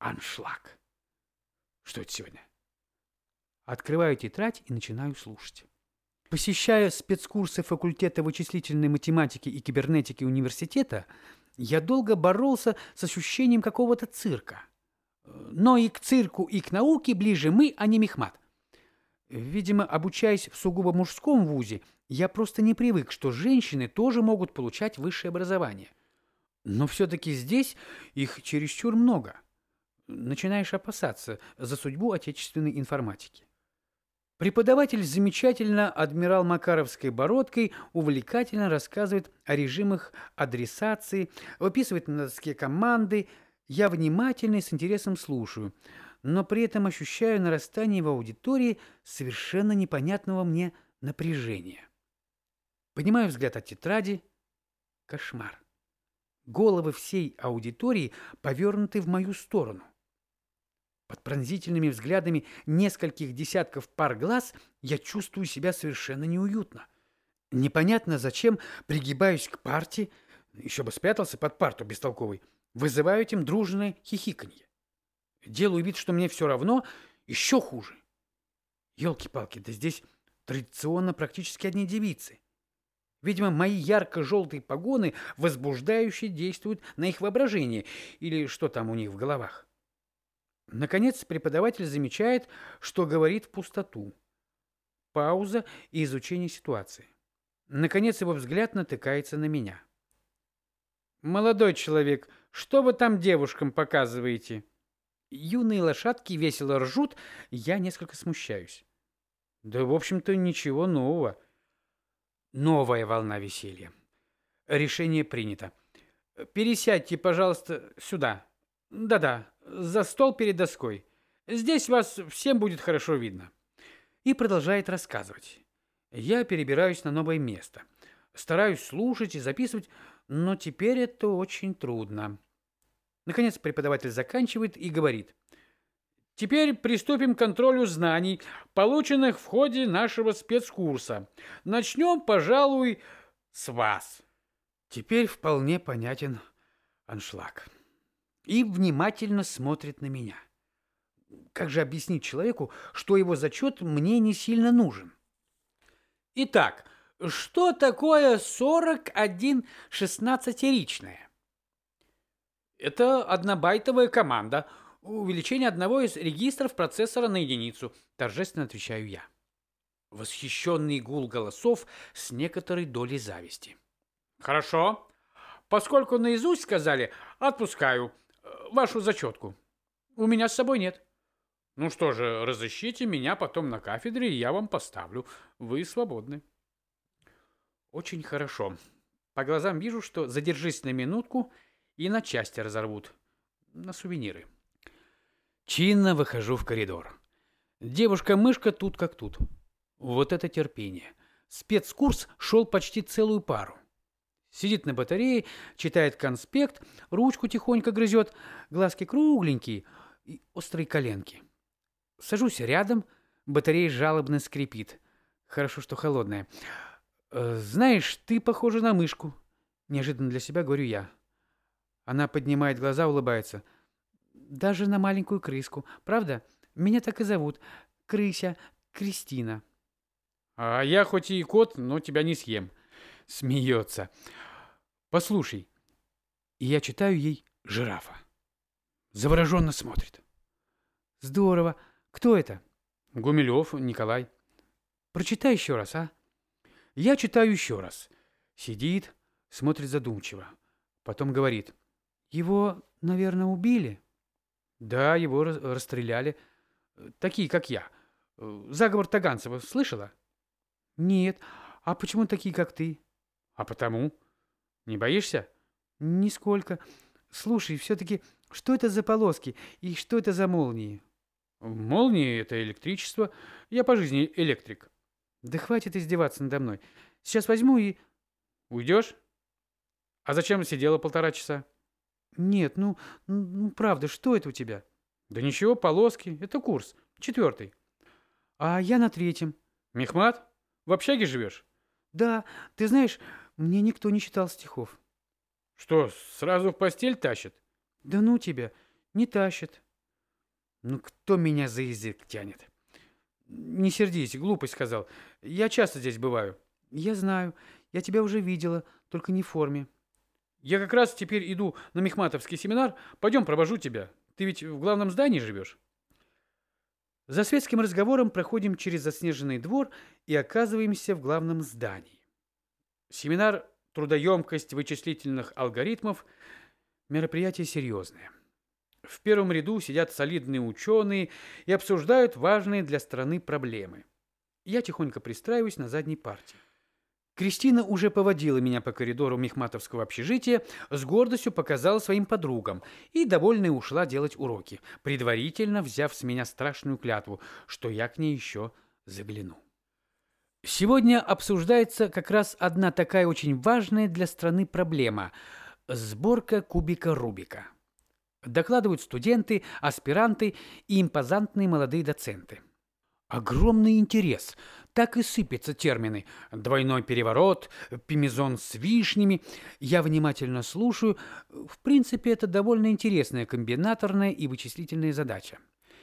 Аншлаг. Что это сегодня? Открываю тетрадь и начинаю слушать. Посещая спецкурсы факультета вычислительной математики и кибернетики университета, я долго боролся с ощущением какого-то цирка. Но и к цирку, и к науке ближе мы, а не Мехмат. Видимо, обучаясь в сугубо мужском вузе, я просто не привык, что женщины тоже могут получать высшее образование. Но все-таки здесь их чересчур много. Начинаешь опасаться за судьбу отечественной информатики. Преподаватель замечательно адмирал Макаровской бородкой увлекательно рассказывает о режимах адресации, выписывает на доске команды. Я внимательно и с интересом слушаю, но при этом ощущаю нарастание в аудитории совершенно непонятного мне напряжения. Поднимаю взгляд от тетради. Кошмар. Головы всей аудитории повернуты в мою сторону. Под пронзительными взглядами нескольких десятков пар глаз я чувствую себя совершенно неуютно. Непонятно зачем пригибаюсь к парте, еще бы спрятался под парту бестолковый, вызываю этим дружное хихиканье. Делаю вид, что мне все равно, еще хуже. Ёлки-палки, да здесь традиционно практически одни девицы. Видимо, мои ярко-желтые погоны возбуждающе действуют на их воображение, или что там у них в головах. Наконец преподаватель замечает, что говорит в пустоту. Пауза и изучение ситуации. Наконец его взгляд натыкается на меня. «Молодой человек, что вы там девушкам показываете?» Юные лошадки весело ржут, я несколько смущаюсь. Да, в общем-то, ничего нового. Новая волна веселья. Решение принято. Пересядьте, пожалуйста, сюда. Да-да, за стол перед доской. Здесь вас всем будет хорошо видно. И продолжает рассказывать. Я перебираюсь на новое место. Стараюсь слушать и записывать, но теперь это очень трудно. Наконец преподаватель заканчивает и говорит. Теперь приступим к контролю знаний, полученных в ходе нашего спецкурса. Начнем, пожалуй, с вас. Теперь вполне понятен аншлаг. И внимательно смотрит на меня. Как же объяснить человеку, что его зачет мне не сильно нужен? Итак, что такое 41 шестнадцатеричное? Это однобайтовая команда. Увеличение одного из регистров процессора на единицу. Торжественно отвечаю я. Восхищенный гул голосов с некоторой долей зависти. Хорошо. Поскольку наизусть сказали, отпускаю вашу зачетку. У меня с собой нет. Ну что же, разыщите меня потом на кафедре, и я вам поставлю. Вы свободны. Очень хорошо. По глазам вижу, что задержись на минутку, и на части разорвут. На сувениры. Чинно выхожу в коридор. Девушка-мышка тут как тут. Вот это терпение. Спецкурс шел почти целую пару. Сидит на батарее, читает конспект, ручку тихонько грызет, глазки кругленькие и острые коленки. Сажусь рядом, батарея жалобно скрипит. Хорошо, что холодная. «Знаешь, ты похожа на мышку», — неожиданно для себя говорю я. Она поднимает глаза, улыбается. «Даже на маленькую крыску. Правда? Меня так и зовут. Крыся, Кристина». «А я хоть и кот, но тебя не съем». Смеется. «Послушай». И я читаю ей «Жирафа». Завороженно смотрит. «Здорово. Кто это?» «Гумилев Николай». «Прочитай еще раз, а?» Я читаю еще раз. Сидит, смотрит задумчиво. Потом говорит. «Его, наверное, убили?» «Да, его расстреляли. Такие, как я. Заговор Таганцева слышала?» «Нет. А почему такие, как ты?» «А потому? Не боишься?» «Нисколько. Слушай, все-таки, что это за полоски и что это за молнии?» «Молнии — это электричество. Я по жизни электрик». «Да хватит издеваться надо мной. Сейчас возьму и...» «Уйдешь? А зачем сидела 1,5 часа?» «Нет, ну правда, что это у тебя?» «Да ничего, полоски. Это курс. 4. «А я на 3. «Мехмат? В общаге живешь?» «Да. Ты знаешь, мне никто не читал стихов». «Что, сразу в постель тащат?» «Да ну тебя. Не тащат. Ну, кто меня за язык тянет? Не сердись, глупость сказал. Я часто здесь бываю. Я знаю. Я тебя уже видела, только не в форме. Я как раз теперь иду на мехматовский семинар. Пойдем, провожу тебя. Ты ведь в главном здании живешь? За светским разговором проходим через заснеженный двор и оказываемся в главном здании. Семинар «Трудоемкость вычислительных алгоритмов» – мероприятие серьезное. В первом ряду сидят солидные ученые и обсуждают важные для страны проблемы. Я тихонько пристраиваюсь на задней парте. Кристина уже поводила меня по коридору мехматовского общежития, с гордостью показала своим подругам и, довольная, ушла делать уроки, предварительно взяв с меня страшную клятву, что я к ней еще загляну. Сегодня обсуждается как раз одна такая очень важная для страны проблема – сборка кубика Рубика. Докладывают студенты, аспиранты и импозантные молодые доценты. Огромный интерес. Так и сыпятся термины. Двойной переворот, пимезон с вишнями. Я внимательно слушаю. В принципе, это довольно интересная комбинаторная и вычислительная задача.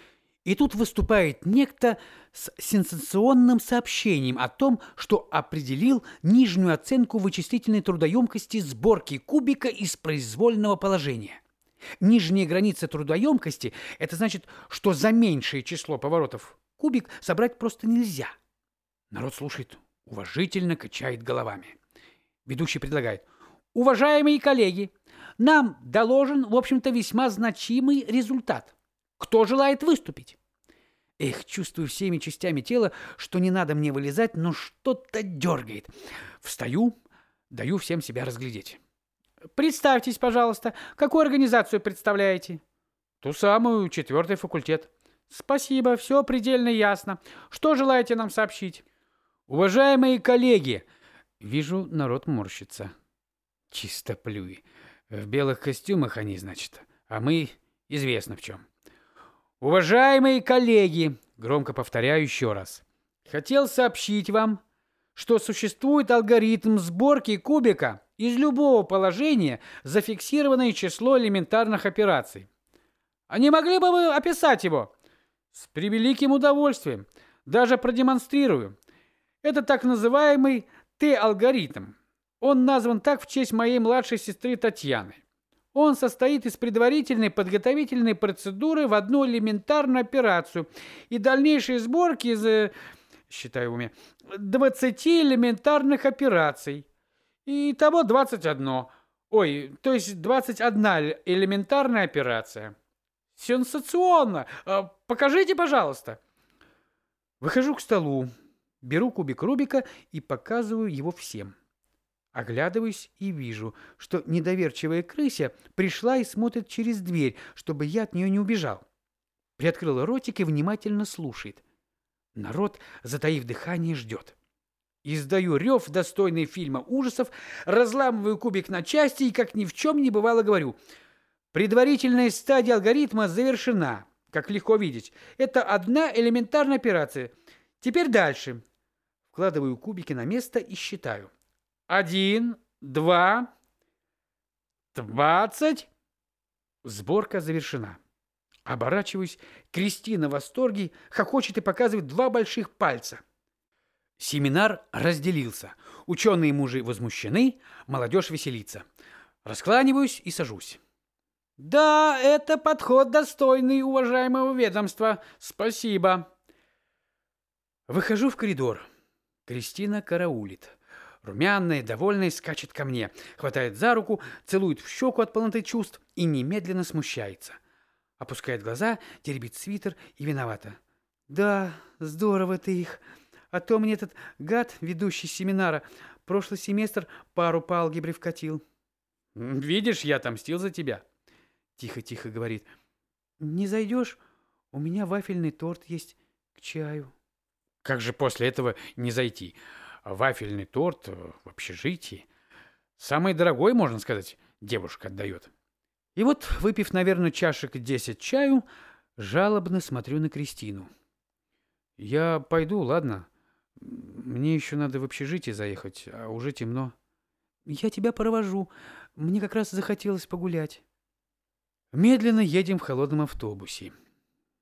И тут выступает некто с сенсационным сообщением о том, что определил нижнюю оценку вычислительной трудоемкости сборки кубика из произвольного положения. Нижняя граница трудоемкости – это значит, что за меньшее число поворотов кубик собрать просто нельзя. Народ слушает, уважительно качает головами. Ведущий предлагает: уважаемые коллеги, нам доложен, в общем-то, весьма значимый результат. Кто желает выступить? Эх, чувствую всеми частями тела, что не надо мне вылезать, но что-то дергает. Встаю, даю всем себя разглядеть. Представьтесь, пожалуйста, какую организацию представляете? Ту самую, 4-й факультет. Спасибо, все предельно ясно. Что желаете нам сообщить? Уважаемые коллеги! Вижу, народ морщится. Чистоплюи. В белых костюмах они, значит, а мы известно в чем. Уважаемые коллеги! Громко повторяю еще раз. Хотел сообщить вам, что существует алгоритм сборки кубика из любого положения, зафиксированное число элементарных операций. А не могли бы вы описать его? С превеликим удовольствием. Даже продемонстрирую. Это так называемый Т-алгоритм. Он назван так в честь моей младшей сестры Татьяны. Он состоит из предварительной подготовительной процедуры в одну элементарную операцию и дальнейшей сборки из, считаю в уме, 20 элементарных операций. Итого 21. Ой, то есть 21 элементарная операция. Сенсационно! Покажите, пожалуйста. Выхожу к столу, беру кубик Рубика и показываю его всем. Оглядываюсь и вижу, что недоверчивая крыся пришла и смотрит через дверь, чтобы я от нее не убежал. Приоткрыла ротик и внимательно слушает. Народ, затаив дыхание, ждет. Издаю рев, достойный фильма ужасов, разламываю кубик на части и, как ни в чем не бывало, говорю: предварительная стадия алгоритма завершена, как легко видеть. Это одна элементарная операция. Теперь дальше. Вкладываю кубики на место и считаю. 1, 2, 20. Сборка завершена. Оборачиваюсь. Кристина в восторге, хохочет и показывает 2 больших пальца. Семинар разделился. Ученые-мужи возмущены, молодежь веселится. Раскланиваюсь и сажусь. Да, это подход достойный уважаемого ведомства. Спасибо. Выхожу в коридор. Кристина караулит. Румяная, довольная, скачет ко мне, хватает за руку, целует в щеку от полноты чувств и немедленно смущается. Опускает глаза, теребит свитер и виновата. Да, здорово ты их. А то мне этот гад, ведущий семинара, прошлый семестр пару по алгебре вкатил. Видишь, я отомстил за тебя. Тихо-тихо говорит. Не зайдешь? У меня вафельный торт есть к чаю. Как же после этого не зайти? Вафельный торт в общежитии. Самый дорогой, можно сказать, девушка отдает. И вот, выпив, наверное, чашек 10 чаю, жалобно смотрю на Кристину. Я пойду, ладно? Мне еще надо в общежитие заехать, а уже темно. Я тебя провожу. Мне как раз захотелось погулять. Медленно едем в холодном автобусе.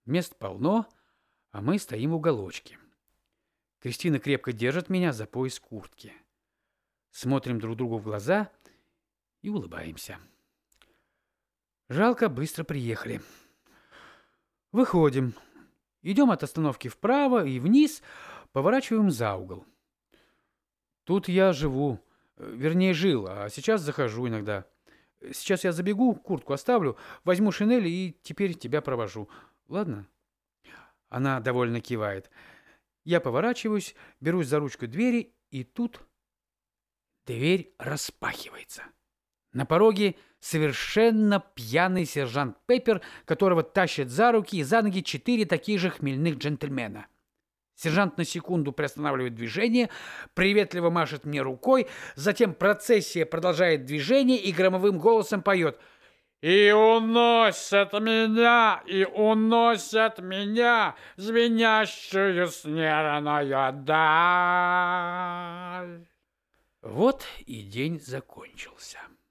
Мест полно, а мы стоим в уголочке. Кристина крепко держит меня за пояс куртки. Смотрим друг другу в глаза и улыбаемся. Жалко, быстро приехали. Выходим. Идем от остановки вправо и вниз, поворачиваем за угол. Тут я живу, вернее жил, а сейчас захожу иногда. Сейчас я забегу, куртку оставлю, возьму шинель и теперь тебя провожу. Ладно? Она довольно кивает. Я поворачиваюсь, берусь за ручку двери, и тут дверь распахивается. На пороге совершенно пьяный сержант Пеппер, которого тащат за руки и за ноги 4 таких же хмельных джентльмена. Сержант на секунду приостанавливает движение, приветливо машет мне рукой, затем процессия продолжает движение и громовым голосом поет: «И уносят меня, звенящую снежную даль». Вот и день закончился.